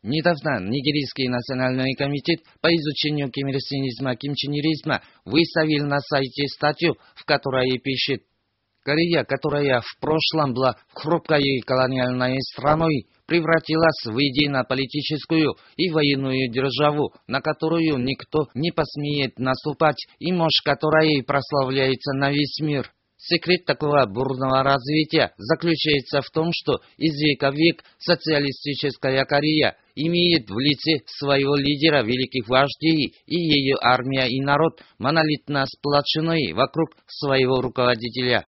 Недавно Нигерийский национальный комитет по изучению кимирсинизма, выставил на сайте статью, в которой пишет: Корея, которая в прошлом была хрупкой колониальной страной, превратилась в идейно-политическую и военную державу, на которую никто не посмеет наступать, и мощь которой прославляется на весь мир. Секрет такого бурного развития заключается в том, что из века в век социалистическая Корея имеет в лице своего лидера великих вождей, и ее армия и народ монолитно сплочены вокруг своего руководителя.